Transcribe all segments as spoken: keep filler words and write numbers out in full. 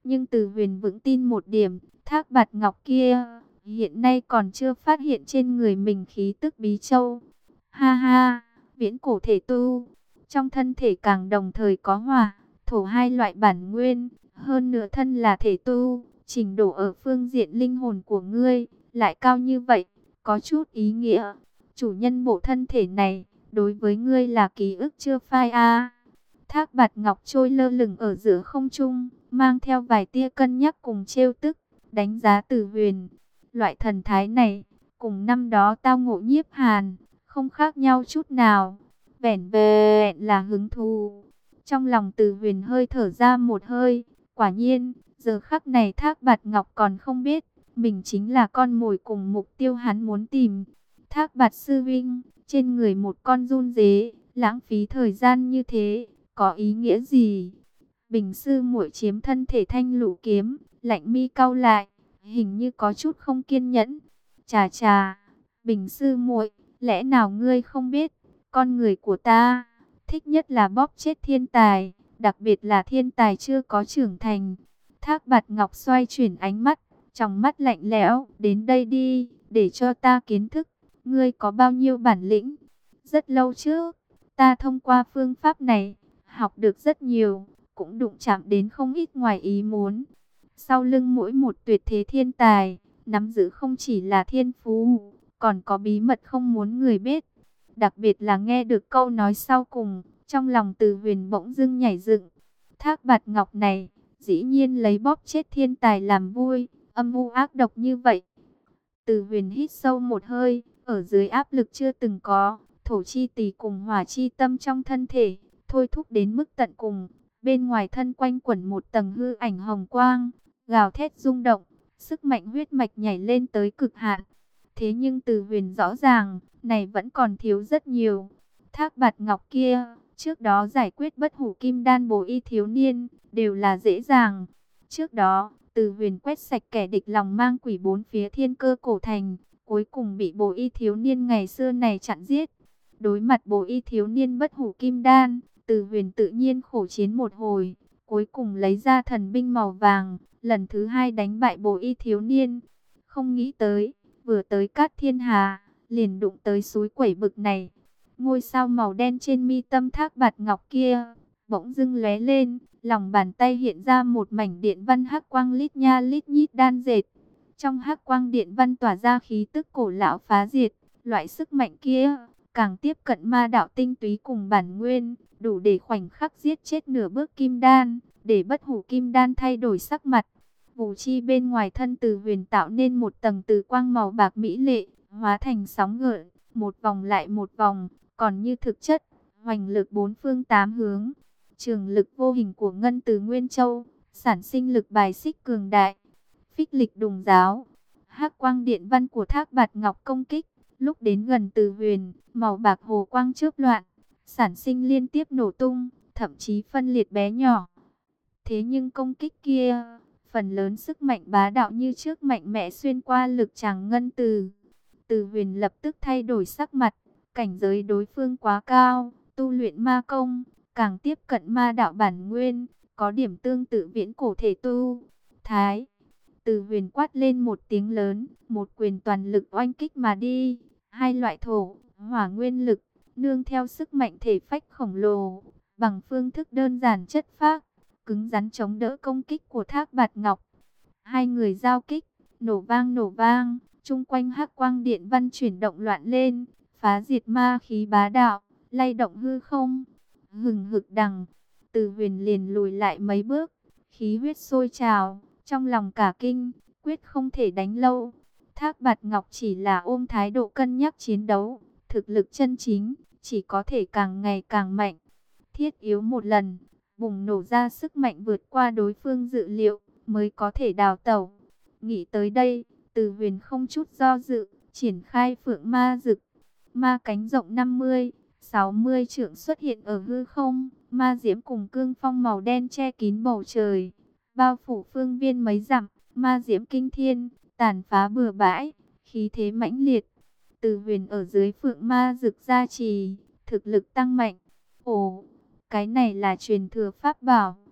Nhưng Từ Huyền vững tin một điểm, Thác Bạt Ngọc kia hiện nay còn chưa phát hiện trên người mình khí tức bí châu. Ha ha, viễn cổ thể tu, trong thân thể càng đồng thời có hỏa, thổ hai loại bản nguyên, hơn nữa thân là thể tu, trình độ ở phương diện linh hồn của ngươi lại cao như vậy, có chút ý nghĩa. Chủ nhân bộ thân thể này, đối với ngươi là ký ức chưa phai a. Thác Bạt Ngọc trôi lơ lửng ở giữa không trung, mang theo vài tia cân nhắc cùng trêu tức, đánh giá Từ Huyền. Loại thần thái này, cùng năm đó tao ngộ Nhiếp Hàn, không khác nhau chút nào. Vẻn vẹn là hứng thú. Trong lòng Từ Huyền hơi thở ra một hơi, quả nhiên, giờ khắc này Thác Bạt Ngọc còn không biết, mình chính là con mồi cùng mục tiêu hắn muốn tìm. Thác Bạt sư huynh, trên người một con giun dế, lãng phí thời gian như thế, có ý nghĩa gì? Bình sư muội chiếm thân thể Thanh Lũ kiếm, lạnh mi cau lại, hình như có chút không kiên nhẫn. Chà chà, Bình sư muội, lẽ nào ngươi không biết, con người của ta thích nhất là bóp chết thiên tài, đặc biệt là thiên tài chưa có trưởng thành. Thác Bạt Ngọc xoay chuyển ánh mắt, trong mắt lạnh lẽo, đến đây đi, để cho ta kiến thức, ngươi có bao nhiêu bản lĩnh. Rất lâu trước, ta thông qua phương pháp này, học được rất nhiều, cũng đụng chạm đến không ít ngoài ý muốn. Sau lưng mỗi một tuyệt thế thiên tài, nắm giữ không chỉ là thiên phú, còn có bí mật không muốn người biết. Đặc biệt là nghe được câu nói sau cùng, trong lòng Từ Huyền bỗng dưng nhảy dựng. Thác Bạt Ngọc này, dĩ nhiên lấy bóp chết thiên tài làm vui, âm u ác độc như vậy. Từ Huyền hít sâu một hơi, ở dưới áp lực chưa từng có, thổ chi tỷ cùng hỏa chi tâm trong thân thể, thôi thúc đến mức tận cùng. Bên ngoài thân quanh quẩn một tầng hư ảnh hồng quang, gào thét rung động, sức mạnh huyết mạch nhảy lên tới cực hạn. Thế nhưng Từ Huyền rõ ràng, này vẫn còn thiếu rất nhiều. Thác Bạt Ngọc kia, trước đó giải quyết bất hủ kim đan bổ y thiếu niên, đều là dễ dàng. Trước đó, Từ Huyền quét sạch kẻ địch lòng mang quỷ bốn phía thiên cơ cổ thành, cuối cùng bị bổ y thiếu niên ngày xưa này chặn giết. Đối mặt bổ y thiếu niên bất hủ kim đan, Từ Huyền tự nhiên khổ chiến một hồi, cuối cùng lấy ra thần binh màu vàng, lần thứ hai đánh bại bổ y thiếu niên. Không nghĩ tới, vừa tới Cát Thiên Hà, liền đụng tới suối quẩy bực này. Ngôi sao màu đen trên mi tâm Thác Bạt Ngọc kia, bỗng dưng lóe lên, lòng bàn tay hiện ra một mảnh điện văn hắc quang lít nha lít nhít đan dệt. Trong hắc quang điện văn tỏa ra khí tức cổ lão phá diệt, loại sức mạnh kia càng tiếp cận ma đạo tinh túy cùng bản nguyên, đủ để khoảnh khắc giết chết nửa bước kim đan, để bất hủ kim đan thay đổi sắc mặt. Vũ chi bên ngoài thân Từ Huyền tạo nên một tầng từ quang màu bạc mỹ lệ, hóa thành sóng gợn, một vòng lại một vòng, còn như thực chất, hoành lực bốn phương tám hướng. Trường lực vô hình của Ngân Từ Nguyên Châu, sản sinh lực bài xích cường đại. Phích lịch đùng giáo, hắc quang điện văn của Thác Bạt Ngọc công kích, lúc đến gần Từ Huyền, màu bạc hồ quang chớp loạn, sản sinh liên tiếp nổ tung, thậm chí phân liệt bé nhỏ. Thế nhưng công kích kia, phần lớn sức mạnh bá đạo như trước mạnh mẽ xuyên qua lực tràng Ngân Từ. Từ Huyền lập tức thay đổi sắc mặt, cảnh giới đối phương quá cao, tu luyện ma công, càng tiếp cận ma đạo bản nguyên, có điểm tương tự viễn cổ thể tu. Thái, Từ Huyền quát lên một tiếng lớn, một quyền toàn lực oanh kích mà đi. Hai loại thổ, hỏa nguyên lực, nương theo sức mạnh thể phách khổng lồ, bằng phương thức đơn giản chất phác, cứng rắn chống đỡ công kích của Thác Bạt Ngọc. Hai người giao kích, nổ vang nổ vang, chung quanh hắc quang điện văn chuyển động loạn lên, phá diệt ma khí bá đạo, lay động hư không. Hừng hực đằng, Từ Huyền liền lùi lại mấy bước, khí huyết sôi trào, trong lòng cả kinh, quyết không thể đánh lâu. Thác Bạt Ngọc chỉ là ôm thái độ cân nhắc chiến đấu, thực lực chân chính, chỉ có thể càng ngày càng mạnh. Thiết yếu một lần, bùng nổ ra sức mạnh vượt qua đối phương dự liệu, mới có thể đào tẩu. Nghĩ tới đây, Từ Huyền không chút do dự, triển khai Phượng Ma Dực. Ma cánh rộng năm mươi, sáu mươi trượng xuất hiện ở hư không, ma diễm cùng cương phong màu đen che kín bầu trời, bao phủ phương viên mấy dặm, ma diễm kinh thiên, tàn phá bừa bãi, khí thế mãnh liệt. Từ Huyền ở dưới Phượng Ma Dực gia trì, thực lực tăng mạnh. Ồ, cái này là truyền thừa pháp bảo.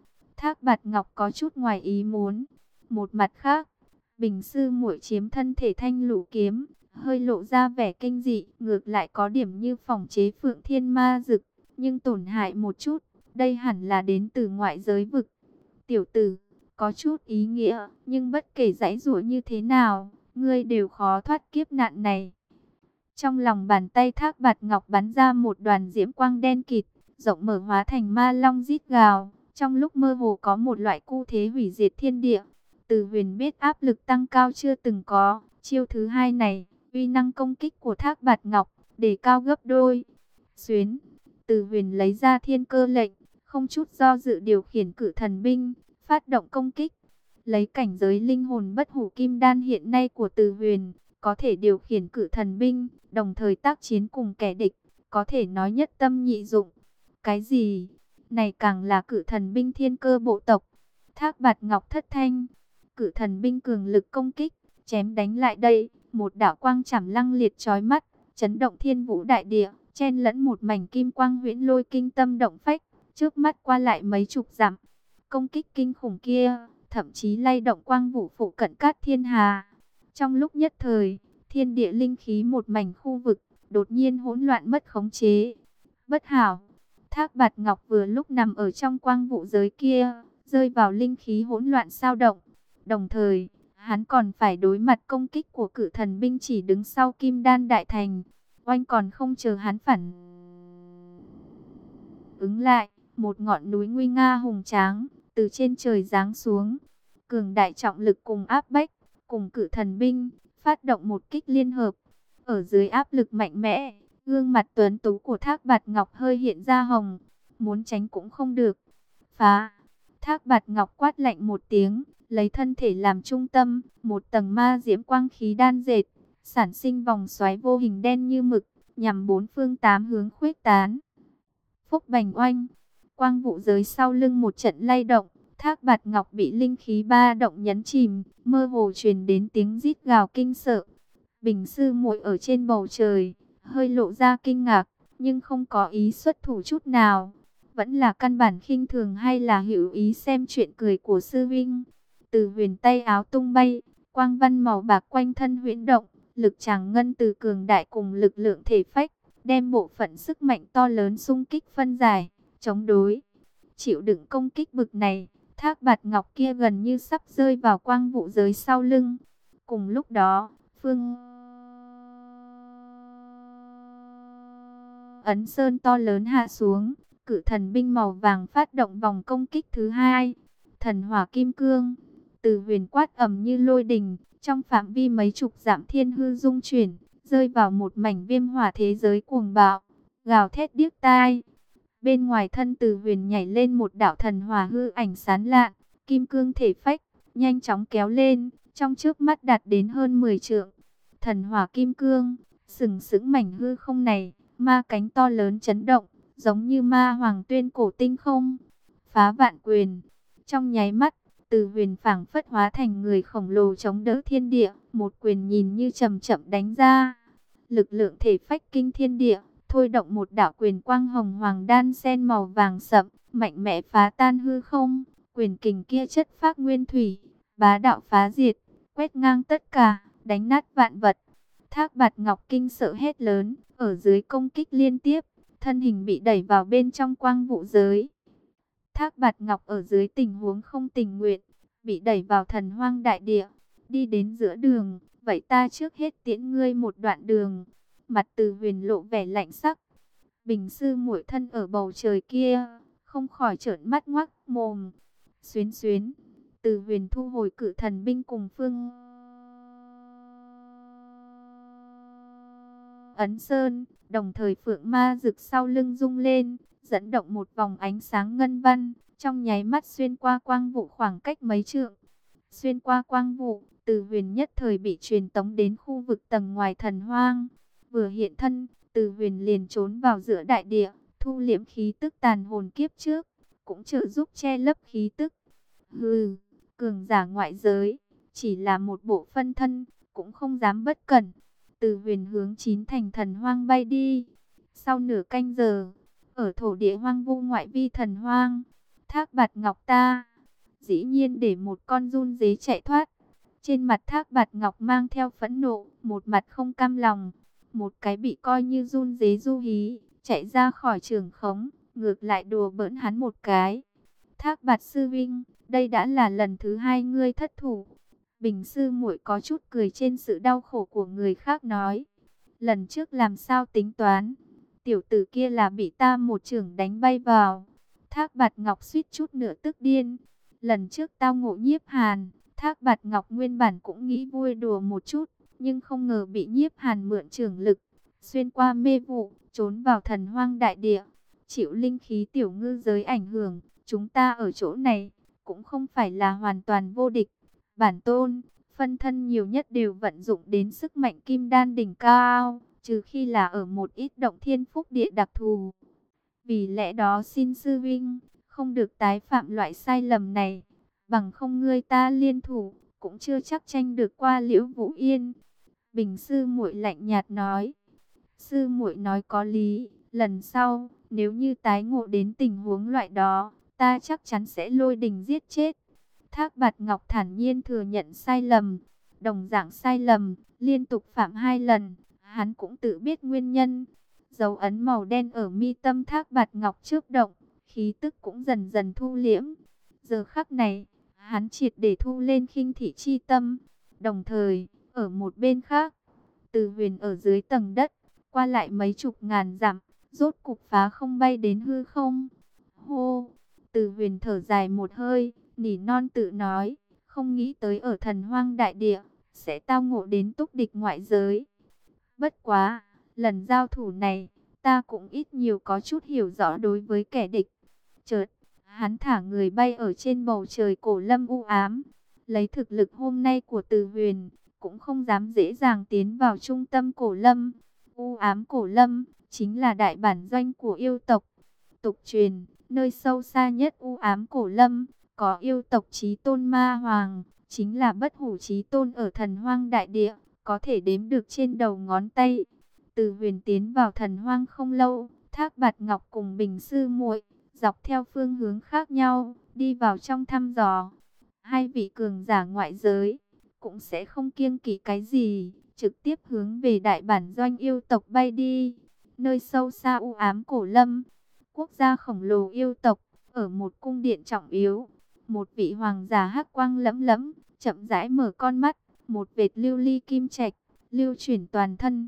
Thác Bạt Ngọc có chút ngoài ý muốn. Một mặt khác, Bình Sư Muội chiếm thân thể Thanh Lũ kiếm, hơi lộ ra vẻ kinh dị, ngược lại có điểm như phòng chế Phượng Thiên Ma Dực, nhưng tổn hại một chút, đây hẳn là đến từ ngoại giới vực. Tiểu tử, có chút ý nghĩa, nhưng bất kể giãy giụa như thế nào, ngươi đều khó thoát kiếp nạn này. Trong lòng bàn tay Thác Bạt Ngọc bắn ra một đoàn diễm quang đen kịt, rộng mở hóa thành ma long rít gào, trong lúc mơ hồ có một loại cu thế hủy diệt thiên địa. Từ Huyền biết áp lực tăng cao chưa từng có, chiêu thứ hai này, uy năng công kích của Thác Bạt Ngọc đề cao gấp đôi. Xuyến, Từ Huyền lấy ra thiên cơ lệnh, không chút do dự điều khiển cử thần binh, phát động công kích. Lấy cảnh giới linh hồn bất hủ kim đan hiện nay của Từ Huyền, có thể điều khiển cử thần binh, đồng thời tác chiến cùng kẻ địch, có thể nói nhất tâm nhị dụng. Cái gì? Này càng là cử thần binh thiên cơ bộ tộc. Thác Bạt Ngọc thất thanh, cử thần binh cường lực công kích, chém đánh lại đây, một đạo quang chảm lăng liệt chói mắt, chấn động thiên vũ đại địa, chen lẫn một mảnh kim quang huyễn lôi kinh tâm động phách, trước mắt qua lại mấy chục dặm. Công kích kinh khủng kia, thậm chí lay động quang vũ phụ cận cát thiên hà. Trong lúc nhất thời, thiên địa linh khí một mảnh khu vực, đột nhiên hỗn loạn mất khống chế. Bất hảo, Thác Bạt Ngọc vừa lúc nằm ở trong quang vụ giới kia, rơi vào linh khí hỗn loạn sao động. Đồng thời, hắn còn phải đối mặt công kích của cử thần binh chỉ đứng sau Kim Đan Đại Thành. Oanh còn không chờ hắn phản ứng lại, một ngọn núi nguy nga hùng tráng, từ trên trời giáng xuống. Cường đại trọng lực cùng áp bách, cùng cử thần binh, phát động một kích liên hợp. Ở dưới áp lực mạnh mẽ, gương mặt tuấn tú của Thác Bạt Ngọc hơi hiện ra hồng, muốn tránh cũng không được. Phá! Thác Bạt Ngọc quát lạnh một tiếng, lấy thân thể làm trung tâm, một tầng ma diễm quang khí đan dệt, sản sinh vòng xoáy vô hình đen như mực, nhằm bốn phương tám hướng khuếch tán. Phúc bành oanh, quang vụ giới sau lưng một trận lay động, Thác Bạt Ngọc bị linh khí ba động nhấn chìm, mơ hồ truyền đến tiếng rít gào kinh sợ. Bình Sư Muội ở trên bầu trời, hơi lộ ra kinh ngạc, nhưng không có ý xuất thủ chút nào. Vẫn là căn bản khinh thường hay là hữu ý xem chuyện cười của sư vinh. Từ Huyền tay áo tung bay, quang văn màu bạc quanh thân huyễn động, lực tràng ngân từ cường đại cùng lực lượng thể phách, đem bộ phận sức mạnh to lớn xung kích phân giải, chống đối. Chịu đựng công kích bực này, Thác Bạt Ngọc kia gần như sắp rơi vào quang vụ giới sau lưng. Cùng lúc đó, Phương Ấn Sơn to lớn hạ xuống, cử thần binh màu vàng phát động vòng công kích thứ hai. Thần hỏa kim cương, Từ Huyền quát ầm như lôi đình, trong phạm vi mấy chục dặm thiên hư rung chuyển, rơi vào một mảnh viêm hỏa thế giới cuồng bạo, gào thét điếc tai. Bên ngoài thân Từ Huyền nhảy lên một đạo thần hỏa hư ảnh sáng lạn, kim cương thể phách, nhanh chóng kéo lên, trong trước mắt đạt đến hơn mười trượng. Thần hỏa kim cương, sừng sững mảnh hư không này, ma cánh to lớn chấn động, giống như ma hoàng tuyên cổ tinh không. Phá vạn quyền, trong nháy mắt, Từ Huyền phảng phất hóa thành người khổng lồ chống đỡ thiên địa, một quyền nhìn như chậm chậm đánh ra. Lực lượng thể phách kinh thiên địa, thôi động một đạo quyền quang hồng hoàng đan sen màu vàng sậm, mạnh mẽ phá tan hư không. Quyền kình kia chất phác nguyên thủy, bá đạo phá diệt, quét ngang tất cả, đánh nát vạn vật. Thác Bạt Ngọc kinh sợ hét lớn, ở dưới công kích liên tiếp, thân hình bị đẩy vào bên trong quang vụ giới. Thác Bạt Ngọc ở dưới tình huống không tình nguyện, bị đẩy vào thần hoang đại địa, đi đến giữa đường, vậy ta trước hết tiễn ngươi một đoạn đường. Mặt Từ Huyền lộ vẻ lạnh sắc. Bình Sư Muội thân ở bầu trời kia, không khỏi trợn mắt ngoác mồm. Xuyến xuyến, Từ Huyền thu hồi cử thần binh cùng Phương Ấn Sơn, đồng thời phượng ma rực sau lưng rung lên, dẫn động một vòng ánh sáng ngân văn, trong nháy mắt xuyên qua quang vụ khoảng cách mấy trượng. Xuyên qua quang vụ, Từ Huyền nhất thời bị truyền tống đến khu vực tầng ngoài thần hoang. Vừa hiện thân, Từ Huyền liền trốn vào giữa đại địa, thu liễm khí tức tàn hồn kiếp trước, cũng trợ giúp che lấp khí tức. Hừ, cường giả ngoại giới, chỉ là một bộ phân thân, cũng không dám bất cẩn. Từ Huyền hướng chín thành thần hoang bay đi. Sau nửa canh giờ, ở thổ địa hoang vu ngoại vi thần hoang, Thác Bạt Ngọc ta, dĩ nhiên để một con run dế chạy thoát. Trên mặt Thác Bạt Ngọc mang theo phẫn nộ, một mặt không cam lòng. Một cái bị coi như run dế du hí, chạy ra khỏi trường khống, ngược lại đùa bỡn hắn một cái. Thác Bạt sư vinh, đây đã là lần thứ hai ngươi thất thủ. Bình sư muội có chút cười trên sự đau khổ của người khác nói. Lần trước làm sao tính toán? Tiểu tử kia là bị ta một chưởng đánh bay vào. Thác Bạt Ngọc suýt chút nữa tức điên. Lần trước tao ngộ Nhiếp Hàn, Thác Bạt Ngọc nguyên bản cũng nghĩ vui đùa một chút, nhưng không ngờ bị Nhiếp Hàn mượn chưởng lực, xuyên qua mê vụ, trốn vào Thần Hoang đại địa, chịu linh khí tiểu ngư giới ảnh hưởng. Chúng ta ở chỗ này cũng không phải là hoàn toàn vô địch. Bản tôn, phân thân nhiều nhất đều vận dụng đến sức mạnh kim đan đỉnh cao, trừ khi là ở một ít động thiên phúc địa đặc thù. Vì lẽ đó xin sư vinh, không được tái phạm loại sai lầm này, bằng không ngươi ta liên thủ, cũng chưa chắc tranh được qua Liễu Vũ Yên. Bình sư muội lạnh nhạt nói. Sư muội nói có lý, lần sau, nếu như tái ngộ đến tình huống loại đó, ta chắc chắn sẽ lôi đình giết chết. Thác Bạt Ngọc thản nhiên thừa nhận sai lầm, đồng dạng sai lầm, liên tục phạm hai lần, hắn cũng tự biết nguyên nhân. Dấu ấn màu đen ở mi tâm Thác Bạt Ngọc chớp động, khí tức cũng dần dần thu liễm. Giờ khắc này, hắn triệt để thu lên khinh thị chi tâm. Đồng thời, ở một bên khác, Từ Huyền ở dưới tầng đất, qua lại mấy chục ngàn dặm, rốt cục phá không bay đến hư không. Hô, Từ Huyền thở dài một hơi, nỉ non tự nói, không nghĩ tới ở Thần Hoang đại địa, sẽ tao ngộ đến túc địch ngoại giới. Bất quá, lần giao thủ này, ta cũng ít nhiều có chút hiểu rõ đối với kẻ địch. Chợt, hắn thả người bay ở trên bầu trời cổ lâm u ám. Lấy thực lực hôm nay của Từ Huyền, cũng không dám dễ dàng tiến vào trung tâm cổ lâm. U ám cổ lâm, chính là đại bản doanh của yêu tộc. Tục truyền, nơi sâu xa nhất u ám cổ lâm, có yêu tộc chí tôn ma hoàng, chính là bất hủ chí tôn ở Thần Hoang đại địa, có thể đếm được trên đầu ngón tay. Từ Huyền tiến vào Thần Hoang không lâu, Thác Bạt Ngọc cùng Bình sư muội dọc theo phương hướng khác nhau, đi vào trong thăm dò. Hai vị cường giả ngoại giới, cũng sẽ không kiêng kỵ cái gì, trực tiếp hướng về đại bản doanh yêu tộc bay đi. Nơi sâu xa u ám cổ lâm, quốc gia khổng lồ yêu tộc, ở một cung điện trọng yếu. Một vị hoàng giả hắc quang lẫm lẫm, chậm rãi mở con mắt, một vệt lưu ly kim trạch, lưu chuyển toàn thân.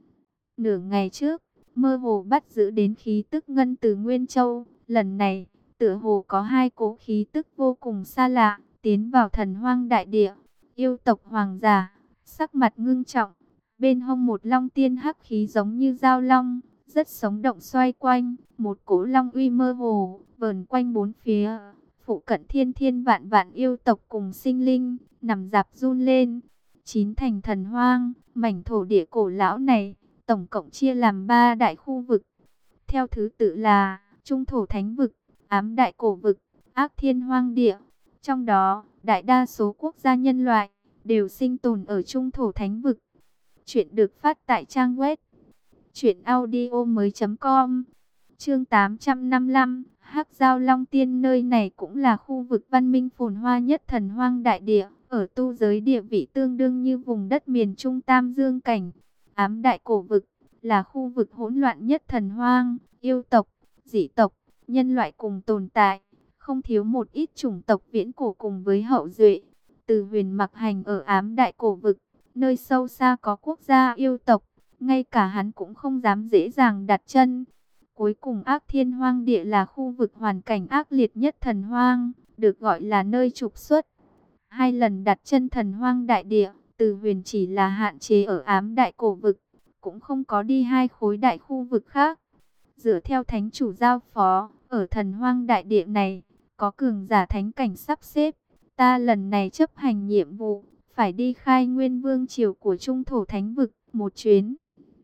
Nửa ngày trước, mơ hồ bắt giữ đến khí tức ngân từ Nguyên Châu. Lần này, tựa hồ có hai cỗ khí tức vô cùng xa lạ, tiến vào Thần Hoang đại địa. Yêu tộc hoàng giả, sắc mặt ngưng trọng, bên hông một long tiên hắc khí giống như dao long, rất sống động xoay quanh, một cỗ long uy mơ hồ, vờn quanh bốn phía. Phụ cận thiên thiên vạn vạn yêu tộc cùng sinh linh, nằm dạp run lên. Chín thành thần hoang, mảnh thổ địa cổ lão này, tổng cộng chia làm ba đại khu vực. Theo thứ tự là Trung thổ thánh vực, Ám đại cổ vực, Ác thiên hoang địa. Trong đó, đại đa số quốc gia nhân loại đều sinh tồn ở Trung thổ thánh vực. Chuyện được phát tại trang web truyện audio mới.com. Chương tám trăm năm mươi lăm, Hắc Giao Long Tiên. Nơi này cũng là khu vực văn minh phồn hoa nhất Thần Hoang đại địa, ở tu giới địa vị tương đương như vùng đất miền Trung Tam Dương cảnh. Ám đại cổ vực là khu vực hỗn loạn nhất Thần Hoang, yêu tộc, dị tộc, nhân loại cùng tồn tại, không thiếu một ít chủng tộc viễn cổ cùng với hậu duệ. Từ Huyền mặc hành ở Ám đại cổ vực, nơi sâu xa có quốc gia yêu tộc, ngay cả hắn cũng không dám dễ dàng đặt chân. Cuối cùng Ác thiên hoang địa là khu vực hoàn cảnh ác liệt nhất Thần Hoang, được gọi là nơi trục xuất. Hai lần đặt chân Thần Hoang đại địa, Từ Huyền chỉ là hạn chế ở Ám đại cổ vực, cũng không có đi hai khối đại khu vực khác. Dựa theo thánh chủ giao phó, ở Thần Hoang đại địa này, có cường giả thánh cảnh sắp xếp. Ta lần này chấp hành nhiệm vụ, phải đi khai nguyên vương triều của Trung thổ thánh vực, một chuyến.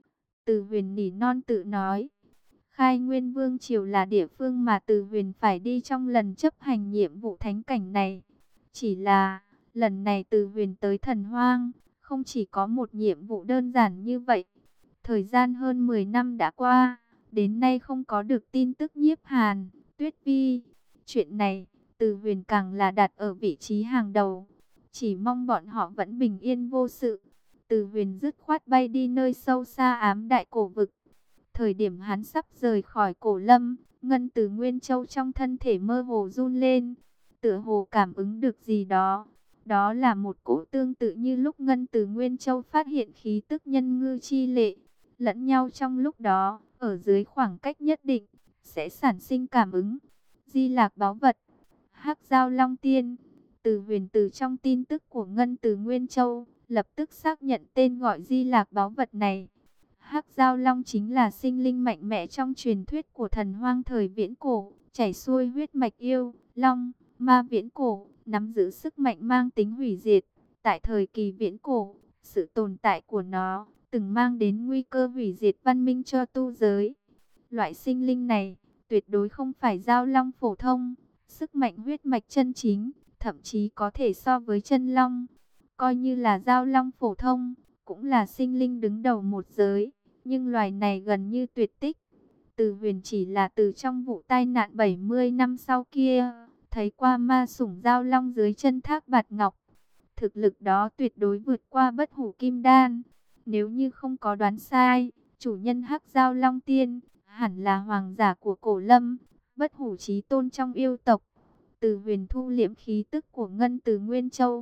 Từ Huyền nỉ non tự nói. Khai nguyên vương triều là địa phương mà Từ Huyền phải đi trong lần chấp hành nhiệm vụ thánh cảnh này. Chỉ là, lần này Từ Huyền tới Thần Hoang, không chỉ có một nhiệm vụ đơn giản như vậy. Thời gian hơn mười năm đã qua, đến nay không có được tin tức Nhiếp Hàn, Tuyết Vi. Chuyện này, Từ Huyền càng là đặt ở vị trí hàng đầu. Chỉ mong bọn họ vẫn bình yên vô sự. Từ Huyền dứt khoát bay đi nơi sâu xa ám đại cổ vực. Thời điểm hắn sắp rời khỏi cổ lâm, ngân từ Nguyên Châu trong thân thể mơ hồ run lên. Tựa hồ cảm ứng được gì đó. Đó là một cỗ tương tự như lúc ngân từ Nguyên Châu phát hiện khí tức nhân ngư chi lệ. Lẫn nhau trong lúc đó, ở dưới khoảng cách nhất định, sẽ sản sinh cảm ứng. Di Lạc báu vật, Hắc Giao Long Tiên. Từ Huyền từ trong tin tức của ngân từ Nguyên Châu, lập tức xác nhận tên gọi Di Lạc báu vật này. Hắc Giao Long chính là sinh linh mạnh mẽ trong truyền thuyết của thần hoang thời viễn cổ, chảy xuôi huyết mạch yêu, long, ma viễn cổ, nắm giữ sức mạnh mang tính hủy diệt. Tại thời kỳ viễn cổ, sự tồn tại của nó từng mang đến nguy cơ hủy diệt văn minh cho tu giới. Loại sinh linh này tuyệt đối không phải giao long phổ thông, sức mạnh huyết mạch chân chính, thậm chí có thể so với chân long. Coi như là giao long phổ thông, cũng là sinh linh đứng đầu một giới, nhưng loài này gần như tuyệt tích. Từ Huyền chỉ là từ trong vụ tai nạn bảy mươi năm sau kia, thấy qua ma sủng giao long dưới chân Thác Bạt Ngọc. Thực lực đó tuyệt đối vượt qua Bất Hủ Kim Đan. Nếu như không có đoán sai, chủ nhân Hắc Giao Long Tiên hẳn là hoàng giả của Cổ Lâm, Bất Hủ Chí Tôn trong yêu tộc. Từ Huyền thu liễm khí tức của ngân từ Nguyên Châu.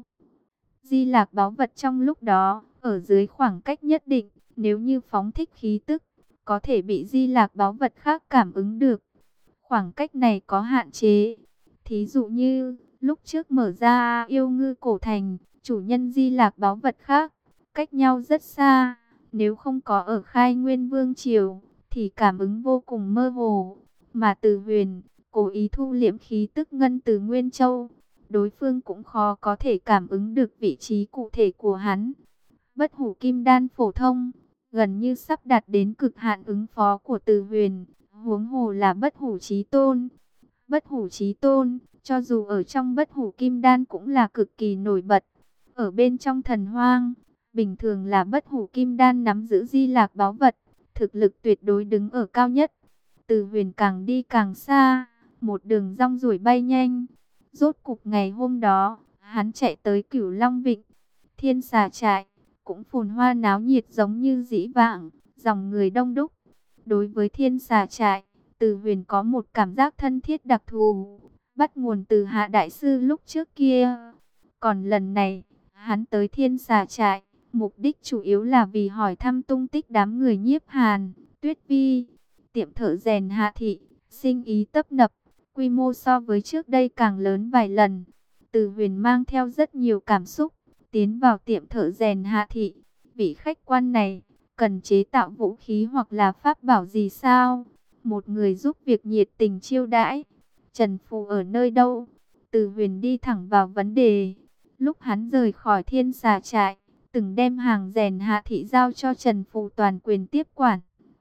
Di Lạc báu vật trong lúc đó, ở dưới khoảng cách nhất định, nếu như phóng thích khí tức, có thể bị Di Lạc báu vật khác cảm ứng được. Khoảng cách này có hạn chế. Thí dụ như, lúc trước mở ra yêu ngư cổ thành, chủ nhân Di Lạc báu vật khác, cách nhau rất xa. Nếu không có ở Khai Nguyên Vương Triều, thì cảm ứng vô cùng mơ hồ. Mà Từ Huyền cố ý thu liễm khí tức ngân từ Nguyên Châu, đối phương cũng khó có thể cảm ứng được vị trí cụ thể của hắn. Bất Hủ Kim Đan phổ thông, gần như sắp đạt đến cực hạn ứng phó của Từ Huyền, huống hồ là Bất Hủ Chí Tôn. Bất Hủ Chí Tôn, cho dù ở trong Bất Hủ Kim Đan cũng là cực kỳ nổi bật. Ở bên trong thần hoang, bình thường là Bất Hủ Kim Đan nắm giữ Di Lạc báu vật, thực lực tuyệt đối đứng ở cao nhất. Từ Huyền càng đi càng xa, một đường rong ruổi bay nhanh. Rốt cục ngày hôm đó, hắn chạy tới Cửu Long Vịnh, Thiên Xà Trại, cũng phồn hoa náo nhiệt giống như dĩ vãng, dòng người đông đúc. Đối với Thiên Xà Trại, Từ Huyền có một cảm giác thân thiết đặc thù, bắt nguồn từ Hạ Đại Sư lúc trước kia. Còn lần này, hắn tới Thiên Xà Trại, mục đích chủ yếu là vì hỏi thăm tung tích đám người Nhiếp Hàn, Tuyết Vi. Tiệm thợ rèn Hạ Thị, sinh ý tấp nập, quy mô so với trước đây càng lớn vài lần. Từ Huyền mang theo rất nhiều cảm xúc, tiến vào tiệm thợ rèn Hạ Thị. Vị khách quan này, cần chế tạo vũ khí hoặc là pháp bảo gì sao? Một người giúp việc nhiệt tình chiêu đãi. Trần Phù ở nơi đâu? Từ Huyền đi thẳng vào vấn đề. Lúc hắn rời khỏi Thiên Xà Trại, từng đem hàng rèn Hạ Thị giao cho Trần Phù toàn quyền tiếp quản.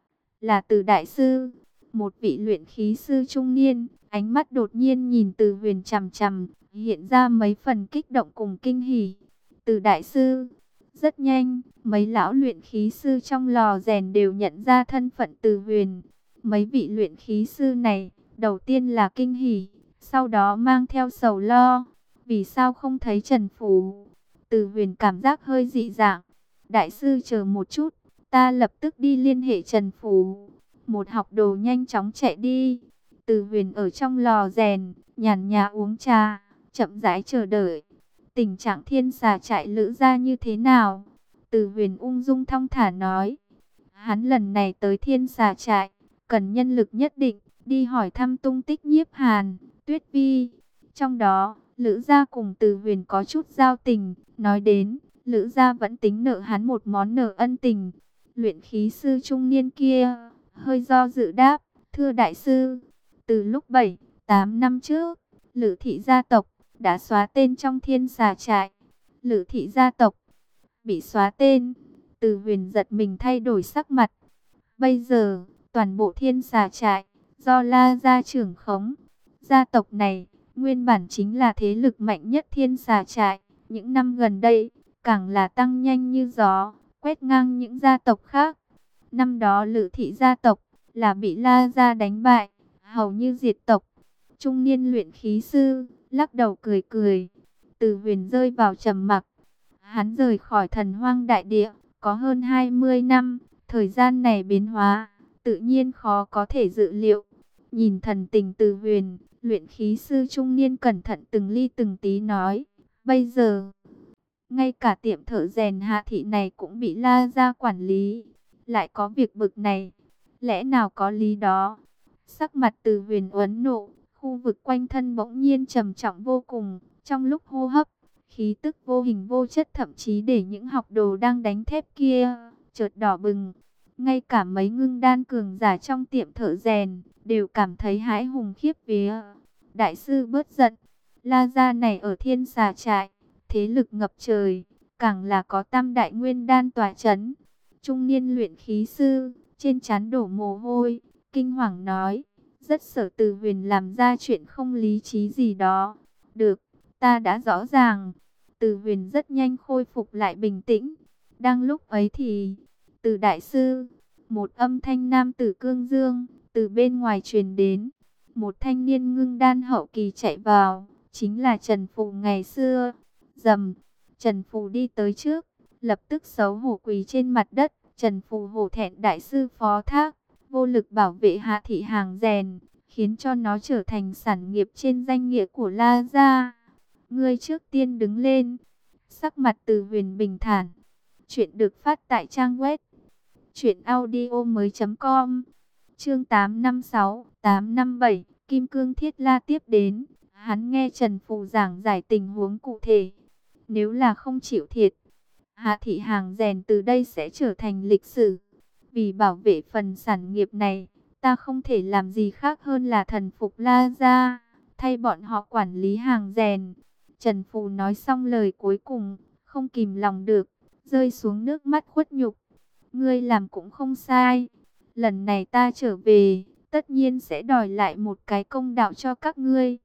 Là Từ Đại Sư, một vị luyện khí sư trung niên, ánh mắt đột nhiên nhìn Từ Huyền chằm chằm, hiện ra mấy phần kích động cùng kinh hỉ. Từ Đại Sư, rất nhanh, mấy lão luyện khí sư trong lò rèn đều nhận ra thân phận Từ Huyền. Mấy vị luyện khí sư này, đầu tiên là kinh hỉ, sau đó mang theo sầu lo. Vì sao không thấy Trần Phù? Từ Huyền cảm giác hơi dị dạng. Đại sư chờ một chút, ta lập tức đi liên hệ Trần Phù. Một học đồ nhanh chóng chạy đi. Từ Huyền ở trong lò rèn, nhàn nhã uống trà, chậm rãi chờ đợi. Tình trạng Thiên Xà Trại Lữ gia như thế nào? Từ Huyền ung dung thong thả nói. Hắn lần này tới Thiên Xà Trại, cần nhân lực nhất định, đi hỏi thăm tung tích Nhiếp Hàn, Tuyết Vi. Trong đó, Lữ gia cùng Từ Huyền có chút giao tình, nói đến, Lữ gia vẫn tính nợ hắn một món nợ ân tình. Luyện khí sư trung niên kia, hơi do dự đáp, thưa đại sư, từ lúc bảy, tám năm trước, Lữ thị gia tộc đã xóa tên trong Thiên Xà Trại. Lữ thị gia tộc bị xóa tên. Từ Huyền giật mình thay đổi sắc mặt. Bây giờ, toàn bộ Thiên Xà Trại do La gia trưởng khống. Gia tộc này nguyên bản chính là thế lực mạnh nhất Thiên Xà Trại, những năm gần đây càng là tăng nhanh như gió, quét ngang những gia tộc khác. Năm đó Lữ thị gia tộc là bị La gia đánh bại, hầu như diệt tộc. Trung niên luyện khí sư lắc đầu cười cười. Từ Huyền rơi vào trầm mặc. Hắn rời khỏi Thần Hoang đại địa có hơn hai mươi năm, thời gian này biến hóa tự nhiên khó có thể dự liệu. Nhìn thần tình Từ Huyền, luyện khí sư trung niên cẩn thận từng ly từng tí nói, bây giờ ngay cả tiệm thợ rèn Hạ thị này cũng bị La gia quản lý, lại có việc bực này, lẽ nào có lý đó? Sắc mặt Từ Huyền uốn nộ, khu vực quanh thân bỗng nhiên trầm trọng vô cùng, trong lúc hô hấp, khí tức vô hình vô chất thậm chí để những học đồ đang đánh thép kia chợt đỏ bừng. Ngay cả mấy ngưng đan cường giả trong tiệm thợ rèn đều cảm thấy hãi hùng khiếp vía. Đại sư bớt giận, La gia này ở Thiên Xà Trại, thế lực ngập trời, càng là có tam đại nguyên đan tỏa chấn. Trung niên luyện khí sư, trên trán đổ mồ hôi, kinh hoàng nói, rất sợ Từ Huyền làm ra chuyện không lý trí gì đó. Được, ta đã rõ ràng. Từ Huyền rất nhanh khôi phục lại bình tĩnh. Đang lúc ấy thì, Từ đại sư, một âm thanh nam tử cương dương từ bên ngoài truyền đến. Một thanh niên ngưng đan hậu kỳ chạy vào, chính là Trần Phù ngày xưa. Dầm, Trần Phù đi tới trước, lập tức xấu hổ quỳ trên mặt đất. Trần Phù hổ thẹn đại sư phó thác, vô lực bảo vệ Hạ thị hàng rèn, khiến cho nó trở thành sản nghiệp trên danh nghĩa của La gia. Ngươi trước tiên đứng lên. Sắc mặt Từ Huyền bình thản. Chuyện được phát tại trang web truyện audio mới chấm com. Chương tám năm sáu, tám năm bảy, Kim Cương Thiết La tiếp đến. Hắn nghe Trần Phù giảng giải tình huống cụ thể. Nếu là không chịu thiệt, Hạ thị hàng rèn từ đây sẽ trở thành lịch sử. Vì bảo vệ phần sản nghiệp này, ta không thể làm gì khác hơn là thần phục La gia, thay bọn họ quản lý hàng rèn. Trần Phù nói xong lời cuối cùng, không kìm lòng được, rơi xuống nước mắt khuất nhục. Ngươi làm cũng không sai. Lần này ta trở về, tất nhiên sẽ đòi lại một cái công đạo cho các ngươi.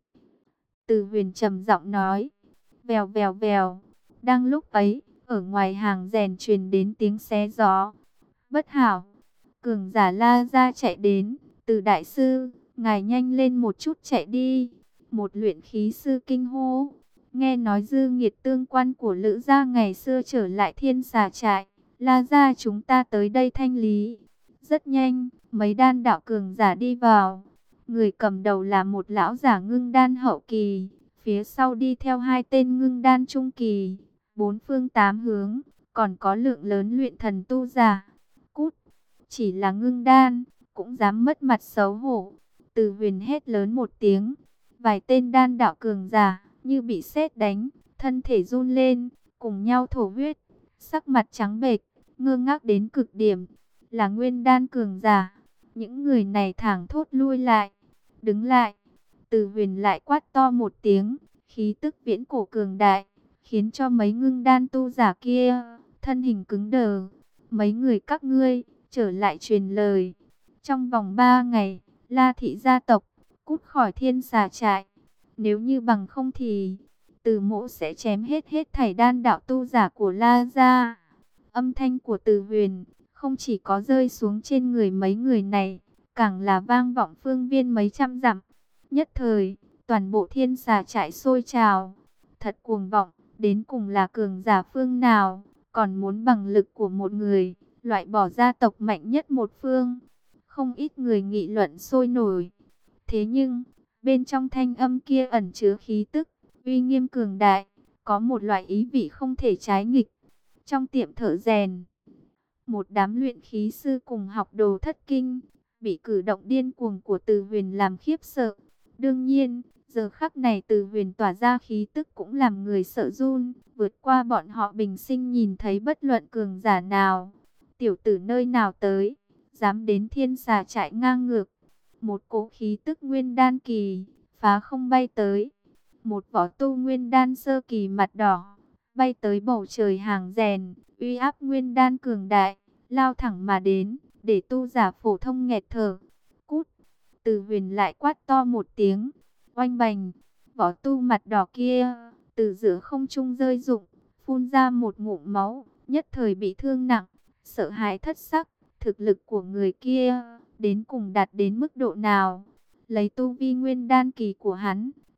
Từ Huyền trầm giọng nói. Vèo vèo vèo. Đang lúc ấy, ở ngoài hàng rèn truyền đến tiếng xé gió. Bất hảo. Cường giả La gia chạy đến. Từ đại sư, ngài nhanh lên một chút chạy đi. Một luyện khí sư kinh hô. Nghe nói dư nghiệt tương quan của Lữ gia ngày xưa trở lại Thiên Xà Trại. La gia chúng ta tới đây thanh lý. Rất nhanh, mấy đan đạo cường giả đi vào. Người cầm đầu là một lão giả ngưng đan hậu kỳ. Phía sau đi theo hai tên ngưng đan trung kỳ. Bốn phương tám hướng, còn có lượng lớn luyện thần tu giả. Cút, chỉ là ngưng đan, cũng dám mất mặt xấu hổ. Từ Huyền hét lớn một tiếng. Vài tên đan đạo cường giả như bị sét đánh, thân thể run lên, cùng nhau thổ huyết, sắc mặt trắng bệch, ngơ ngác đến cực điểm. Là nguyên đan cường giả. Những người này thẳng thốt lui lại, đứng lại. Từ Huyền lại quát to một tiếng, khí tức viễn cổ cường đại, khiến cho mấy ngưng đan tu giả kia thân hình cứng đờ. Mấy người các ngươi trở lại truyền lời, trong vòng ba ngày, La thị gia tộc cút khỏi Thiên Xà Trại. Nếu như bằng không thì Từ mỗ sẽ chém hết hết thảy đan đạo tu giả của La gia. Âm thanh của Từ Huyền không chỉ có rơi xuống trên người mấy người này, càng là vang vọng phương viên mấy trăm dặm. Nhất thời, toàn bộ Thiên Xà Trại sôi trào. Thật cuồng vọng, đến cùng là cường giả phương nào, còn muốn bằng lực của một người, loại bỏ gia tộc mạnh nhất một phương. Không ít người nghị luận sôi nổi. Thế nhưng, bên trong thanh âm kia ẩn chứa khí tức, uy nghiêm cường đại, có một loại ý vị không thể trái nghịch. Trong tiệm thợ rèn, một đám luyện khí sư cùng học đồ thất kinh, bị cử động điên cuồng của Từ Huyền làm khiếp sợ. Đương nhiên, giờ khắc này Từ Huyền tỏa ra khí tức cũng làm người sợ run, vượt qua bọn họ bình sinh nhìn thấy bất luận cường giả nào. Tiểu tử nơi nào tới, dám đến Thiên Xà Trại ngang ngược. Một cỗ khí tức nguyên đan kỳ, phá không bay tới. Một võ tu nguyên đan sơ kỳ mặt đỏ, bay tới bầu trời hàng rèn, uy áp nguyên đan cường đại, lao thẳng mà đến, để tu giả phổ thông nghẹt thở. Cút! Từ Huyền lại quát to một tiếng, oanh bành, võ tu mặt đỏ kia, từ giữa không trung rơi rụng, phun ra một ngụm máu, nhất thời bị thương nặng, sợ hãi thất sắc. Thực lực của người kia đến cùng đạt đến mức độ nào? Lấy tu vi nguyên đan kỳ của hắn,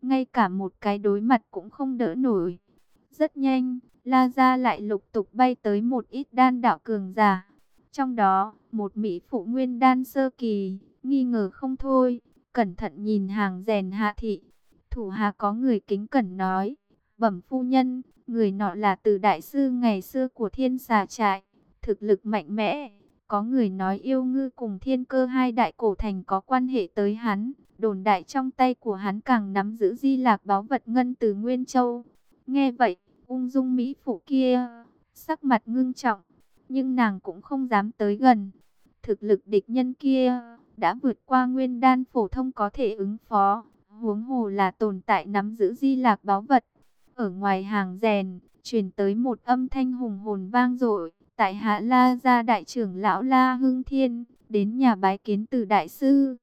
ngay cả một cái đối mặt cũng không đỡ nổi. Rất nhanh, La Gia lại lục tục bay tới một ít đan đạo cường giả. Trong đó, một mỹ phụ nguyên đan sơ kỳ, nghi ngờ không thôi, cẩn thận nhìn hàng rèn Hạ thị. Thủ hạ có người kính cẩn nói, bẩm phu nhân, người nọ là Từ đại sư ngày xưa của Thiên Xà Trại, thực lực mạnh mẽ. Có người nói Yêu Ngư cùng Thiên Cơ hai đại cổ thành có quan hệ tới hắn, đồn đại trong tay của hắn càng nắm giữ di lạc báu vật ngân từ Nguyên Châu. Nghe vậy, ung dung mỹ phụ kia, sắc mặt ngưng trọng, nhưng nàng cũng không dám tới gần. Thực lực địch nhân kia đã vượt qua nguyên đan phổ thông có thể ứng phó, huống hồ là tồn tại nắm giữ di lạc báu vật. Ở ngoài hàng rèn, truyền tới một âm thanh hùng hồn vang dội, tại hạ La Gia đại trưởng lão La Hưng Thiên, đến nhà bái kiến Từ đại sư.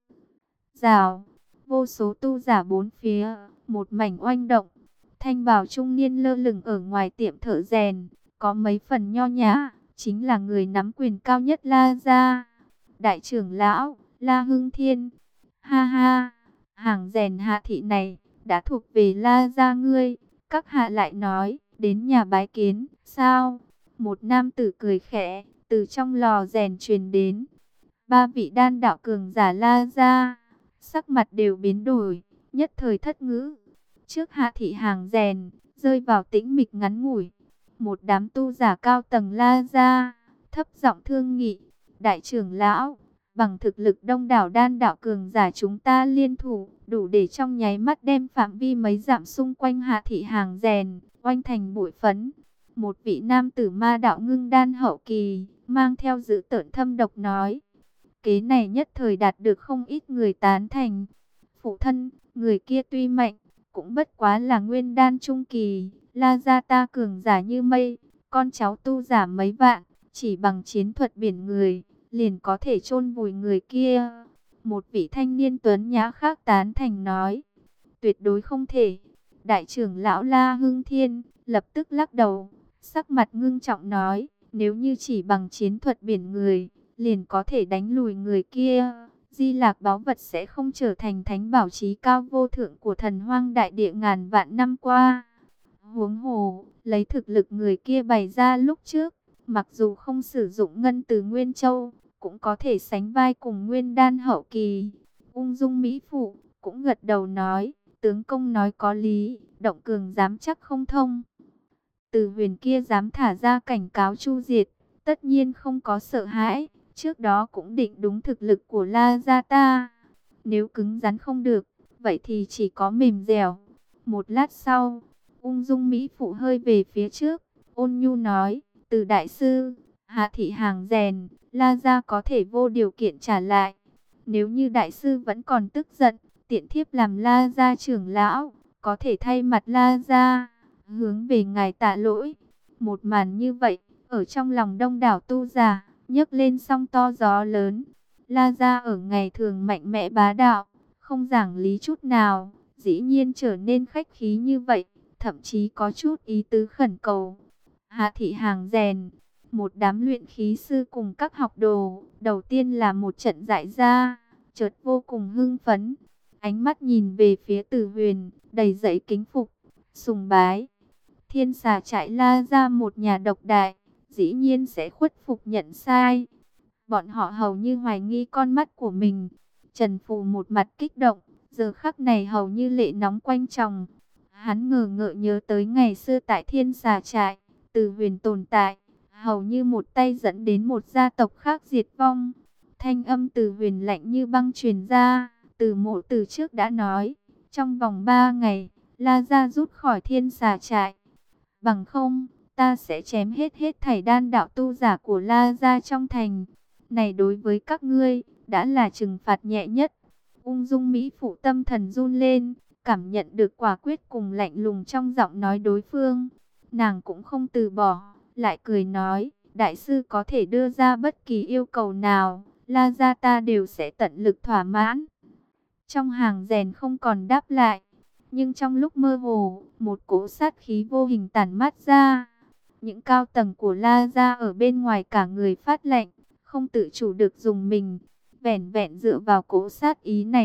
Rào, vô số tu giả bốn phía, một mảnh oanh động. Thanh bào trung niên lơ lửng ở ngoài tiệm thợ rèn, có mấy phần nho nhã, chính là người nắm quyền cao nhất La Gia. Đại trưởng lão, La Hưng Thiên. Ha ha, hàng rèn Hạ thị này, đã thuộc về La Gia ngươi. Các hạ lại nói, đến nhà bái kiến, sao? Một nam tử cười khẽ, từ trong lò rèn truyền đến. Ba vị đan đạo cường giả La Gia, sắc mặt đều biến đổi, nhất thời thất ngữ. Trước Hạ thị hàng rèn, rơi vào tĩnh mịch ngắn ngủi. Một đám tu giả cao tầng La Gia, thấp giọng thương nghị. Đại trưởng lão, bằng thực lực đông đảo đan đạo cường giả chúng ta liên thủ, đủ để trong nháy mắt đem phạm vi mấy dặm xung quanh Hạ thị hàng rèn, oanh thành bụi phấn. Một vị nam tử ma đạo ngưng đan hậu kỳ, mang theo dữ tợn thâm độc nói. Kế này nhất thời đạt được không ít người tán thành. Phụ thân, người kia tuy mạnh, cũng bất quá là nguyên đan trung kỳ. La Gia ta cường giả như mây, con cháu tu giả mấy vạn, chỉ bằng chiến thuật biển người, liền có thể chôn vùi người kia. Một vị thanh niên tuấn nhã khác tán thành nói. Tuyệt đối không thể. Đại trưởng lão La Hưng Thiên lập tức lắc đầu, sắc mặt ngưng trọng nói, nếu như chỉ bằng chiến thuật biển người, liền có thể đánh lùi người kia, di lạc báu vật sẽ không trở thành thánh bảo chí cao vô thượng của thần hoang đại địa ngàn vạn năm qua. Huống hồ, lấy thực lực người kia bày ra lúc trước, mặc dù không sử dụng ngân từ Nguyên Châu, cũng có thể sánh vai cùng nguyên đan hậu kỳ. Ung dung mỹ phụ cũng gật đầu nói, tướng công nói có lý, động cường dám chắc không thông. Từ huyền kia dám thả ra cảnh cáo chu diệt, tất nhiên không có sợ hãi, trước đó cũng định đúng thực lực của La Gia ta. Nếu cứng rắn không được, vậy thì chỉ có mềm dẻo. Một lát sau, ung dung mỹ phụ hơi về phía trước, ôn nhu nói, Từ đại sư, Hạ thị hàng rèn, La Gia có thể vô điều kiện trả lại. Nếu như đại sư vẫn còn tức giận, tiện thiếp làm La Gia trưởng lão, có thể thay mặt La Gia, hướng về ngài tạ lỗi. Một màn như vậy, ở trong lòng đông đảo tu giả, nhấc lên sóng to gió lớn. La Gia ở ngày thường mạnh mẽ bá đạo, không giảng lý chút nào, dĩ nhiên trở nên khách khí như vậy, thậm chí có chút ý tứ khẩn cầu. Hạ thị hàng rèn, một đám luyện khí sư cùng các học đồ, đầu tiên là một trận dại ra, chợt vô cùng hưng phấn, ánh mắt nhìn về phía Từ Huyền, đầy dẫy kính phục, sùng bái. Thiên Xà Trại La Gia một nhà độc đại, dĩ nhiên sẽ khuất phục nhận sai. Bọn họ hầu như hoài nghi con mắt của mình. Trần Phù một mặt kích động, giờ khắc này hầu như lệ nóng quanh tròng. Hắn ngờ ngợ nhớ tới ngày xưa tại Thiên Xà Trại, Từ Huyền tồn tại, hầu như một tay dẫn đến một gia tộc khác diệt vong. Thanh âm Từ Huyền lạnh như băng truyền ra, Từ Mộ từ trước đã nói, trong vòng ba ngày, La Gia rút khỏi Thiên Xà Trại. Bằng không, ta sẽ chém hết hết thảy đan đạo tu giả của La Gia trong thành. Này đối với các ngươi, đã là trừng phạt nhẹ nhất. Ung dung mỹ phụ tâm thần run lên, cảm nhận được quả quyết cùng lạnh lùng trong giọng nói đối phương. Nàng cũng không từ bỏ, lại cười nói, đại sư có thể đưa ra bất kỳ yêu cầu nào, La Gia ta đều sẽ tận lực thỏa mãn. Trong hàng rèn không còn đáp lại, nhưng trong lúc mơ hồ, một cỗ sát khí vô hình tản mát ra. Những cao tầng của La Gia ở bên ngoài cả người phát lạnh, không tự chủ được dùng mình. Vẻn vẹn dựa vào cỗ sát ý này,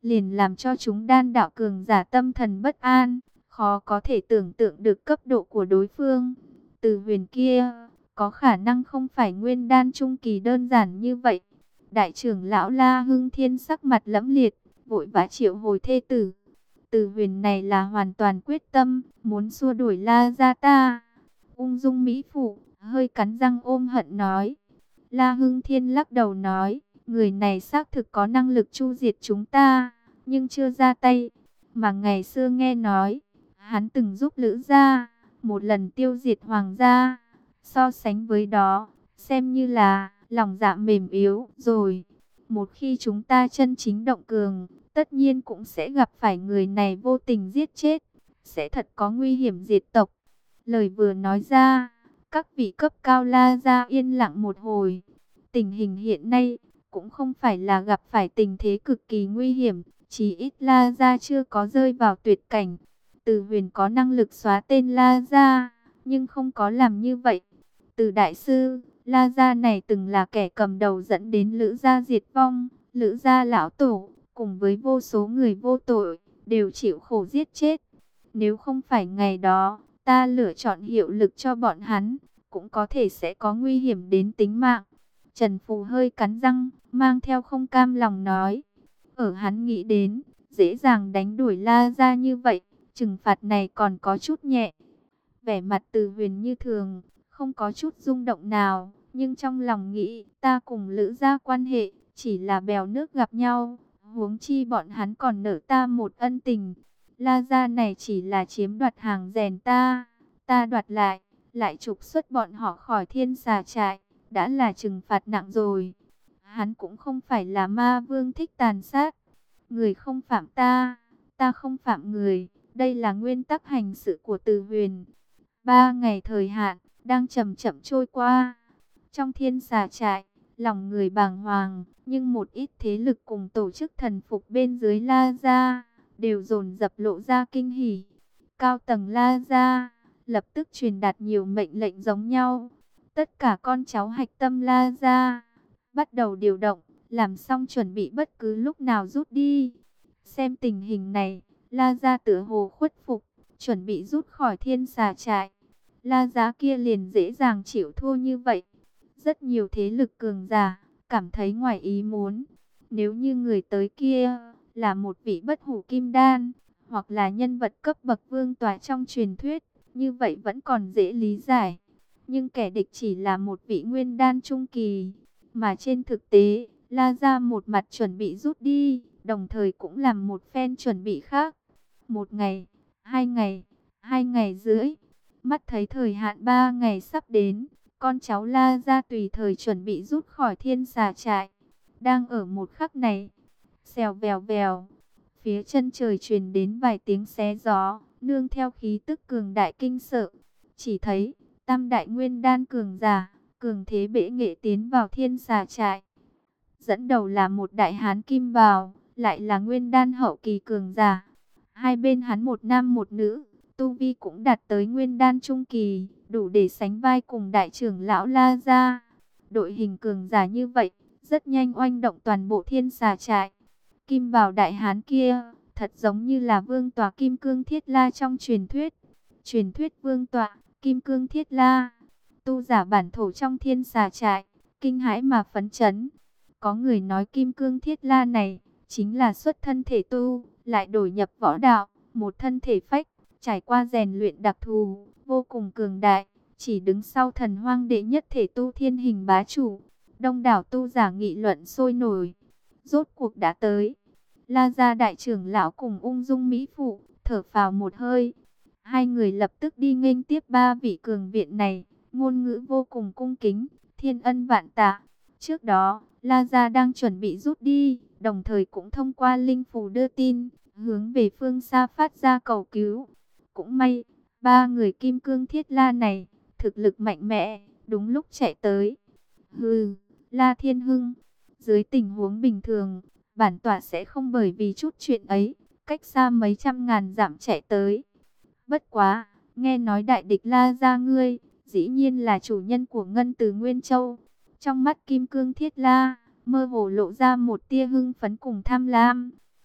liền làm cho chúng đan đạo cường giả tâm thần bất an, khó có thể tưởng tượng được cấp độ của đối phương. Từ huyền kia, có khả năng không phải nguyên đan trung kỳ đơn giản như vậy. Đại trưởng lão La Hưng Thiên sắc mặt lẫm liệt, vội vã triệu hồi thê tử. Từ huyền này là hoàn toàn quyết tâm, muốn xua đuổi La gia ta. Ung dung mỹ phụ, hơi cắn răng ôm hận nói. La Hưng Thiên lắc đầu nói, người này xác thực có năng lực chu diệt chúng ta, nhưng chưa ra tay. Mà ngày xưa nghe nói, hắn từng giúp Lữ gia, một lần tiêu diệt Hoàng gia. So sánh với đó, xem như là lòng dạ mềm yếu rồi. Một khi chúng ta chân chính động cường, tất nhiên cũng sẽ gặp phải người này vô tình giết chết, sẽ thật có nguy hiểm diệt tộc. Lời vừa nói ra, các vị cấp cao La gia yên lặng một hồi. Tình hình hiện nay cũng không phải là gặp phải tình thế cực kỳ nguy hiểm, chỉ ít La gia chưa có rơi vào tuyệt cảnh. Từ huyền có năng lực xóa tên La gia, nhưng không có làm như vậy. Từ đại sư, La gia này từng là kẻ cầm đầu dẫn đến Lữ gia diệt vong, Lữ gia lão tổ cùng với vô số người vô tội đều chịu khổ giết chết. Nếu không phải ngày đó ta lựa chọn hiệu lực cho bọn hắn, cũng có thể sẽ có nguy hiểm đến tính mạng. Trần Phù hơi cắn răng, mang theo không cam lòng nói. Ở hắn nghĩ đến, dễ dàng đánh đuổi La gia như vậy, trừng phạt này còn có chút nhẹ. Vẻ mặt Từ huyền như thường, không có chút rung động nào, nhưng trong lòng nghĩ, ta cùng Lữ gia quan hệ, chỉ là bèo nước gặp nhau, huống chi bọn hắn còn nợ ta một ân tình. La gia này chỉ là chiếm đoạt hàng rèn ta, ta đoạt lại, lại trục xuất bọn họ khỏi Thiên Xà trại, đã là trừng phạt nặng rồi. Hắn cũng không phải là ma vương thích tàn sát, người không phạm ta, ta không phạm người, đây là nguyên tắc hành sự của Từ huyền. Ba ngày thời hạn đang chậm chậm trôi qua. Trong Thiên Xà trại, lòng người bàng hoàng, nhưng một ít thế lực cùng tổ chức thần phục bên dưới La gia đều dồn dập lộ ra kinh hỉ. Cao tầng La gia lập tức truyền đạt nhiều mệnh lệnh giống nhau. Tất cả con cháu hạch tâm La gia bắt đầu điều động, làm xong chuẩn bị bất cứ lúc nào rút đi. Xem tình hình này, La gia tựa hồ khuất phục, chuẩn bị rút khỏi Thiên Xà trại. La gia kia liền dễ dàng chịu thua như vậy. Rất nhiều thế lực cường giả cảm thấy ngoài ý muốn. Nếu như người tới kia là một vị bất hủ kim đan, hoặc là nhân vật cấp bậc vương tọa trong truyền thuyết, như vậy vẫn còn dễ lý giải. Nhưng kẻ địch chỉ là một vị nguyên đan trung kỳ, mà trên thực tế, La gia một mặt chuẩn bị rút đi, đồng thời cũng làm một phen chuẩn bị khác. Một ngày, hai ngày, hai ngày rưỡi, mắt thấy thời hạn ba ngày sắp đến, con cháu La gia tùy thời chuẩn bị rút khỏi Thiên Xà trại. Đang ở một khắc này, xèo vèo vèo, phía chân trời truyền đến vài tiếng xé gió, nương theo khí tức cường đại kinh sợ. Chỉ thấy tam đại nguyên đan cường giả, cường thế bệ nghệ tiến vào Thiên Xà trại. Dẫn đầu là một đại hán kim bào, lại là nguyên đan hậu kỳ cường giả. Hai bên hắn một nam một nữ, tu vi cũng đạt tới nguyên đan trung kỳ, đủ để sánh vai cùng đại trưởng lão La gia. Đội hình cường giả như vậy, rất nhanh oanh động toàn bộ Thiên Xà trại. Kim bào đại hán kia, thật giống như là vương tọa Kim Cương Thiết La trong truyền thuyết. Truyền thuyết vương tọa Kim Cương Thiết La, tu giả bản thổ trong Thiên Xà trại, kinh hãi mà phấn chấn. Có người nói Kim Cương Thiết La này chính là xuất thân thể tu, lại đổi nhập võ đạo, một thân thể phách, trải qua rèn luyện đặc thù, vô cùng cường đại, chỉ đứng sau thần hoang đệ nhất thể tu thiên hình bá chủ. Đông đảo tu giả nghị luận sôi nổi. Rốt cuộc đã tới. La gia đại trưởng lão cùng ung dung mỹ phụ thở phào một hơi. Hai người lập tức đi nghênh tiếp ba vị cường viện này, ngôn ngữ vô cùng cung kính, thiên ân vạn tạ. Trước đó, La gia đang chuẩn bị rút đi, đồng thời cũng thông qua linh phù đưa tin, hướng về phương xa phát ra cầu cứu. Cũng may, ba người Kim Cương Thiết La này, thực lực mạnh mẽ, đúng lúc chạy tới. Hừ, La Thiên Hưng, dưới tình huống bình thường, bản tọa sẽ không bởi vì chút chuyện ấy, cách xa mấy trăm ngàn dặm chạy tới. Bất quá, nghe nói đại địch La gia ngươi, dĩ nhiên là chủ nhân của Ngân Từ Nguyên Châu. Trong mắt Kim Cương Thiết La, mơ hồ lộ ra một tia hưng phấn cùng tham lam.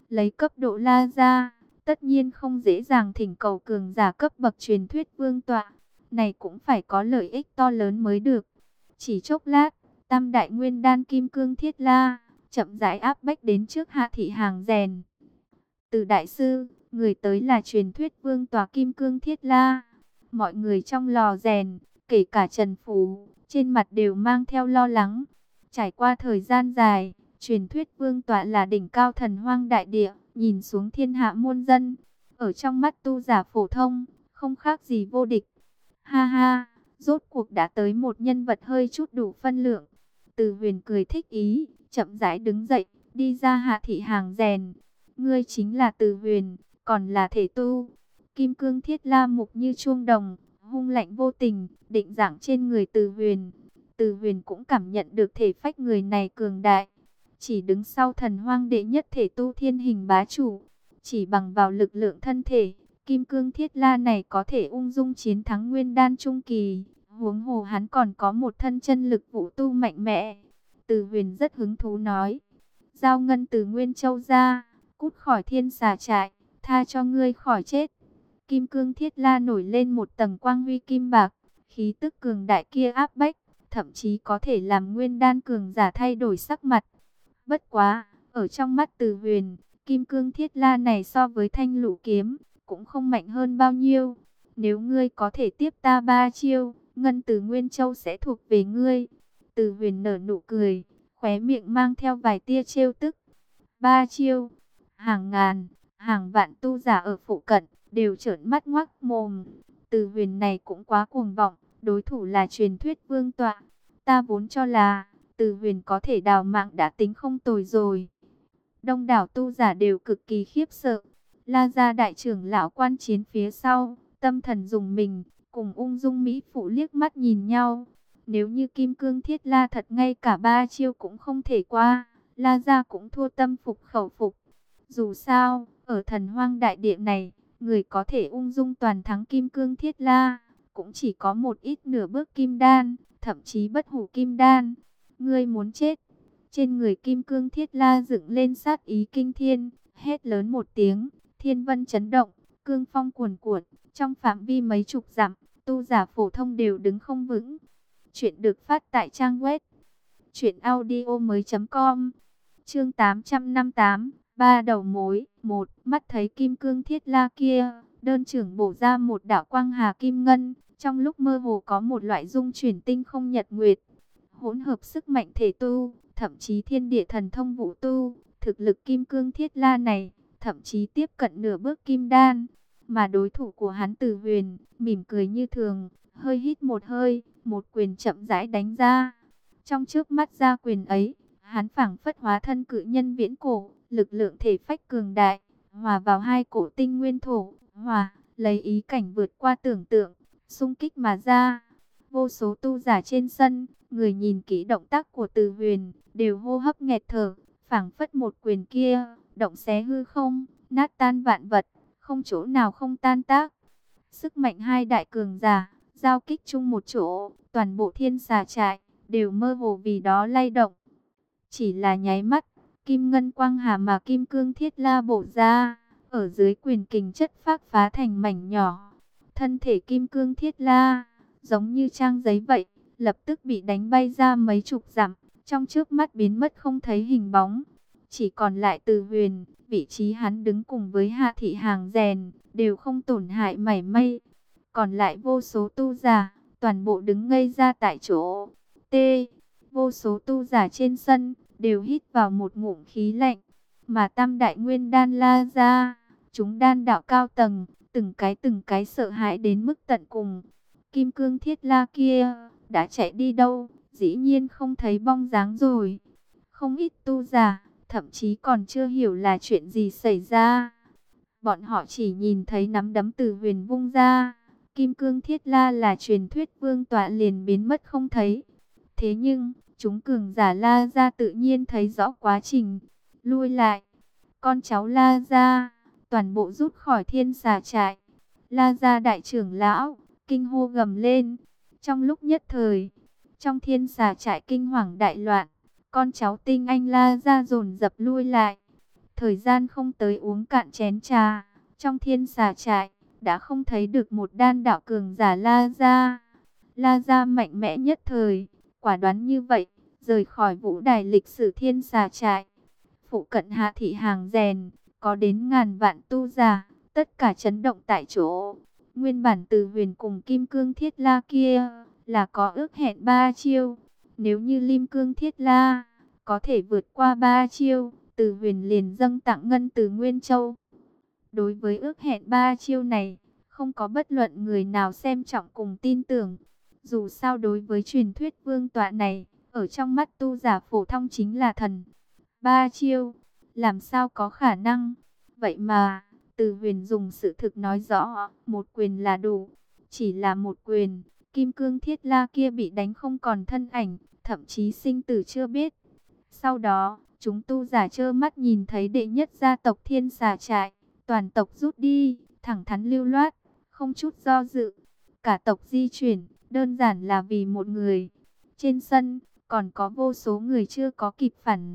lấy cấp độ La Gia, tất nhiên không dễ dàng thỉnh cầu cường giả cấp bậc truyền thuyết vương tọa. Này cũng phải có lợi ích to lớn mới được. Chỉ chốc lát, tam đại nguyên đan kim cương thiết la, chậm rãi áp bách đến trước Hạ Thị hàng rèn. Từ đại sư, người tới là truyền thuyết vương tòa kim cương thiết la. Mọi người trong lò rèn, kể cả Trần Phú, trên mặt đều mang theo lo lắng. Trải qua thời gian dài, truyền thuyết vương tọa là đỉnh cao thần hoang đại địa, nhìn xuống thiên hạ muôn dân. Ở trong mắt tu giả phổ thông, không khác gì vô địch. Ha ha, rốt cuộc đã tới một nhân vật hơi chút đủ phân lượng. Từ Huyền cười thích ý, chậm rãi đứng dậy, đi ra Hạ Thị hàng rèn. Ngươi chính là Từ Huyền, còn là thể tu. Kim cương thiết la mục như chuông đồng, hung lạnh vô tình, định dạng trên người Từ Huyền. Từ Huyền cũng cảm nhận được thể phách người này cường đại. Chỉ đứng sau thần hoang đệ nhất thể tu thiên hình bá chủ. Chỉ bằng vào lực lượng thân thể, kim cương thiết la này có thể ung dung chiến thắng nguyên đan trung kỳ. Huống hồ hắn còn có một thân chân lực vũ tu mạnh mẽ. Từ Huyền rất hứng thú nói. Giao ngân từ Nguyên Châu ra, cút khỏi thiên xà trại, tha cho ngươi khỏi chết. Kim cương thiết la nổi lên một tầng quang huy kim bạc, khí tức cường đại kia áp bách, thậm chí có thể làm nguyên đan cường giả thay đổi sắc mặt. Bất quá, ở trong mắt Từ Huyền, kim cương thiết la này so với thanh lũ kiếm, cũng không mạnh hơn bao nhiêu. Nếu ngươi có thể tiếp ta ba chiêu, ngân từ Nguyên Châu sẽ thuộc về ngươi. Từ Huyền nở nụ cười, khóe miệng mang theo vài tia trêu tức. Ba chiêu, hàng ngàn, hàng vạn tu giả ở phụ cận, đều trợn mắt ngoác mồm. Từ Huyền này cũng quá cuồng vọng, đối thủ là truyền thuyết vương tọa. Ta vốn cho là, Từ Huyền có thể đào mạng đã tính không tồi rồi. Đông đảo tu giả đều cực kỳ khiếp sợ. La Gia đại trưởng lão quan chiến phía sau, tâm thần dùng mình, cùng ung dung mỹ phụ liếc mắt nhìn nhau. Nếu như kim cương thiết la thật ngay cả ba chiêu cũng không thể qua, La Gia cũng thua tâm phục khẩu phục. Dù sao, ở thần hoang đại địa này, người có thể ung dung toàn thắng kim cương thiết la, cũng chỉ có một ít nửa bước kim đan, thậm chí bất hủ kim đan. Ngươi muốn chết. Trên người kim cương thiết la dựng lên sát ý kinh thiên, hét lớn một tiếng, thiên vân chấn động, cương phong cuồn cuộn, trong phạm vi mấy chục dặm, tu giả phổ thông đều đứng không vững. Chuyện được phát tại trang web truyện audio mới chấm com. Chương tám trăm năm mươi tám, ba đầu mối. Một, mắt thấy kim cương thiết la kia, đơn trưởng bổ ra một đạo quang hà kim ngân, trong lúc mơ hồ có một loại dung chuyển tinh không nhật nguyệt, hỗn hợp sức mạnh thể tu, thậm chí thiên địa thần thông vũ tu. Thực lực kim cương thiết la này, thậm chí tiếp cận nửa bước kim đan. Mà đối thủ của hắn Từ Huyền, mỉm cười như thường, hơi hít một hơi, một quyền chậm rãi đánh ra. Trong trước mắt ra quyền ấy, hắn phảng phất hóa thân cự nhân viễn cổ, lực lượng thể phách cường đại, hòa vào hai cổ tinh nguyên thổ, hòa, lấy ý cảnh vượt qua tưởng tượng, xung kích mà ra. Vô số tu giả trên sân, người nhìn kỹ động tác của Từ Huyền, đều hô hấp nghẹt thở, phảng phất một quyền kia, động xé hư không, nát tan vạn vật, không chỗ nào không tan tác. Sức mạnh hai đại cường giả, giao kích chung một chỗ, toàn bộ thiên xà trại, đều mơ hồ vì đó lay động. Chỉ là nháy mắt, kim ngân quang hà mà kim cương thiết la bổ ra, ở dưới quyền kình chất phác phá thành mảnh nhỏ. Thân thể kim cương thiết la, giống như trang giấy vậy, lập tức bị đánh bay ra mấy chục dặm, trong trước mắt biến mất không thấy hình bóng. Chỉ còn lại Từ Huyền, vị trí hắn đứng cùng với Hạ Thị hàng rèn, đều không tổn hại mảy may. Còn lại vô số tu giả, toàn bộ đứng ngây ra tại chỗ. T. Vô số tu giả trên sân, đều hít vào một ngụm khí lạnh. Mà tam đại nguyên đan La Gia, chúng đan đạo cao tầng, từng cái từng cái sợ hãi đến mức tận cùng. Kim cương thiết la kia, đã chạy đi đâu, dĩ nhiên không thấy bóng dáng rồi. Không ít tu giả, thậm chí còn chưa hiểu là chuyện gì xảy ra. Bọn họ chỉ nhìn thấy nắm đấm Từ Huyền vung ra, kim cương thiết la là truyền thuyết vương tọa liền biến mất không thấy. Thế nhưng, chúng cường giả La Gia tự nhiên thấy rõ quá trình, lui lại. Con cháu La Gia, toàn bộ rút khỏi thiên xà trại. La Gia đại trưởng lão, kinh hô gầm lên. Trong lúc nhất thời, trong thiên xà trại kinh hoàng đại loạn, con cháu tinh anh La Gia dồn dập lui lại. Thời gian không tới uống cạn chén trà, trong thiên xà trại, đã không thấy được một đan đạo cường giả La Gia. La Gia mạnh mẽ nhất thời, quả đoán như vậy, rời khỏi vũ đài lịch sử thiên xà trại. Phụ cận Hạ thị hàng rèn, có đến ngàn vạn tu giả, tất cả chấn động tại chỗ. Nguyên bản Từ Huyền cùng Kim Cương Thiết La kia, là có ước hẹn ba chiêu. Nếu như Lim Cương Thiết La, có thể vượt qua ba chiêu, Từ Huyền liền dâng tặng ngân từ Nguyên Châu. Đối với ước hẹn ba chiêu này, không có bất luận người nào xem trọng cùng tin tưởng. Dù sao đối với truyền thuyết vương tọa này, ở trong mắt tu giả phổ thông chính là thần. Ba chiêu, làm sao có khả năng? Vậy mà, Từ Huyền dùng sự thực nói rõ, một quyền là đủ. Chỉ là một quyền, Kim Cương Thiết La kia bị đánh không còn thân ảnh, thậm chí sinh tử chưa biết. Sau đó, chúng tu giả trơ mắt nhìn thấy đệ nhất gia tộc Thiên Xà Trại, toàn tộc rút đi, thẳng thắn lưu loát, không chút do dự. Cả tộc di chuyển, đơn giản là vì một người. Trên sân, còn có vô số người chưa có kịp phản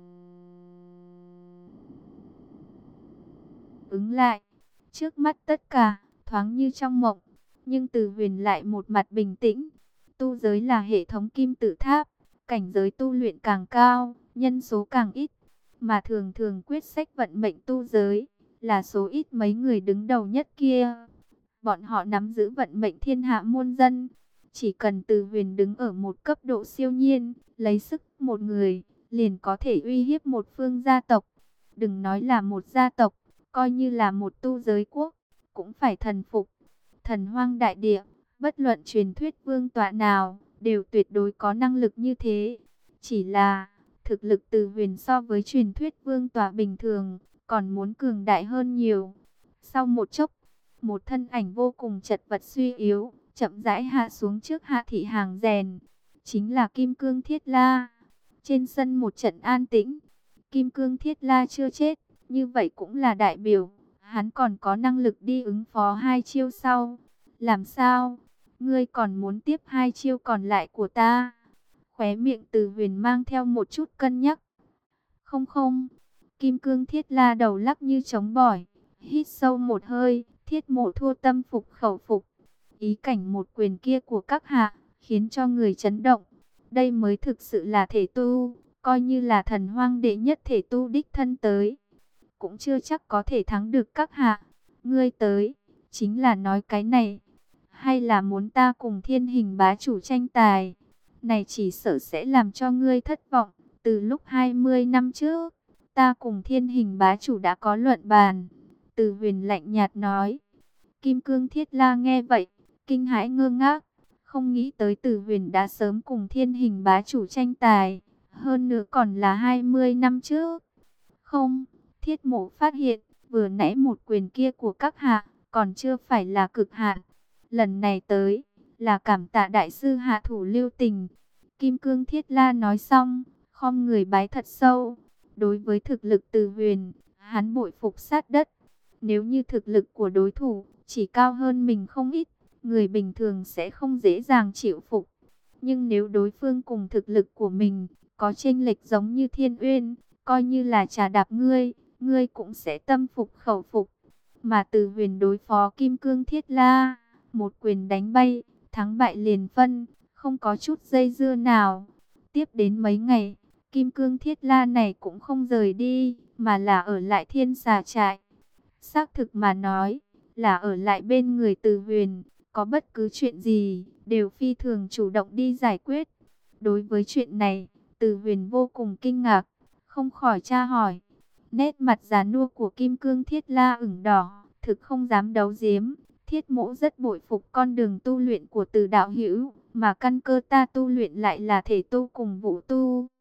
ứng lại. Trước mắt tất cả, thoáng như trong mộng. Nhưng Từ Huyền lại một mặt bình tĩnh. Tu giới là hệ thống kim tự tháp. Cảnh giới tu luyện càng cao, nhân số càng ít. Mà thường thường quyết sách vận mệnh tu giới, là số ít mấy người đứng đầu nhất kia. Bọn họ nắm giữ vận mệnh thiên hạ muôn dân. Chỉ cần Từ Huyền đứng ở một cấp độ siêu nhiên, lấy sức một người, liền có thể uy hiếp một phương gia tộc. Đừng nói là một gia tộc, coi như là một tu giới quốc, cũng phải thần phục. Thần hoang đại địa, bất luận truyền thuyết vương tọa nào, đều tuyệt đối có năng lực như thế. Chỉ là, thực lực Từ Huyền so với truyền thuyết vương tọa bình thường, còn muốn cường đại hơn nhiều. Sau một chốc, một thân ảnh vô cùng chật vật suy yếu, chậm rãi hạ xuống trước Hạ thị hàng rèn. Chính là Kim Cương Thiết La. Trên sân một trận an tĩnh, Kim Cương Thiết La chưa chết, như vậy cũng là đại biểu hắn còn có năng lực đi ứng phó hai chiêu sau. Làm sao? Ngươi còn muốn tiếp hai chiêu còn lại của ta? Khóe miệng Từ Huyền mang theo một chút cân nhắc. Không không. Kim Cương Thiết La đầu lắc như trống bỏi. Hít sâu một hơi, Thiết Mộ thua tâm phục khẩu phục. Ý cảnh một quyền kia của các hạ, khiến cho người chấn động. Đây mới thực sự là thể tu, coi như là thần hoang đệ nhất thể tu đích thân tới, cũng chưa chắc có thể thắng được các hạ. Ngươi tới, chính là nói cái này, hay là muốn ta cùng Thiên Hình bá chủ tranh tài? Này chỉ sợ sẽ làm cho ngươi thất vọng. Từ lúc hai mươi năm trước, ta cùng Thiên Hình bá chủ đã có luận bàn. Từ Huyền lạnh nhạt nói. Kim Cương Thiết La nghe vậy, kinh hãi ngơ ngác, không nghĩ tới Từ Huyền đã sớm cùng Thiên Hình bá chủ tranh tài, hơn nữa còn là hai mươi năm trước. Không, Thiết Mộ phát hiện, vừa nãy một quyền kia của các hạ, còn chưa phải là cực hạn. Lần này tới, là cảm tạ đại sư hạ thủ lưu tình. Kim Cương Thiết La nói xong, khom người bái thật sâu. Đối với thực lực Từ Huyền, hắn bội phục sát đất. Nếu như thực lực của đối thủ chỉ cao hơn mình không ít, người bình thường sẽ không dễ dàng chịu phục. Nhưng nếu đối phương cùng thực lực của mình có chênh lệch giống như Thiên Uyên, coi như là trà đạp ngươi, ngươi cũng sẽ tâm phục khẩu phục. Mà Từ Huyền đối phó Kim Cương Thiết La, một quyền đánh bay, thắng bại liền phân, không có chút dây dưa nào. Tiếp đến mấy ngày, Kim Cương Thiết La này cũng không rời đi, mà là ở lại Thiên Xà Trại. Xác thực mà nói, là ở lại bên người Từ Huyền, có bất cứ chuyện gì, đều phi thường chủ động đi giải quyết. Đối với chuyện này, Từ Huyền vô cùng kinh ngạc, không khỏi tra hỏi. Nét mặt già nua của Kim Cương Thiết La ửng đỏ, thực không dám đấu giếm. Thiết Mộ rất bội phục con đường tu luyện của Từ đạo hữu, mà căn cơ ta tu luyện lại là thể tu cùng vũ tu.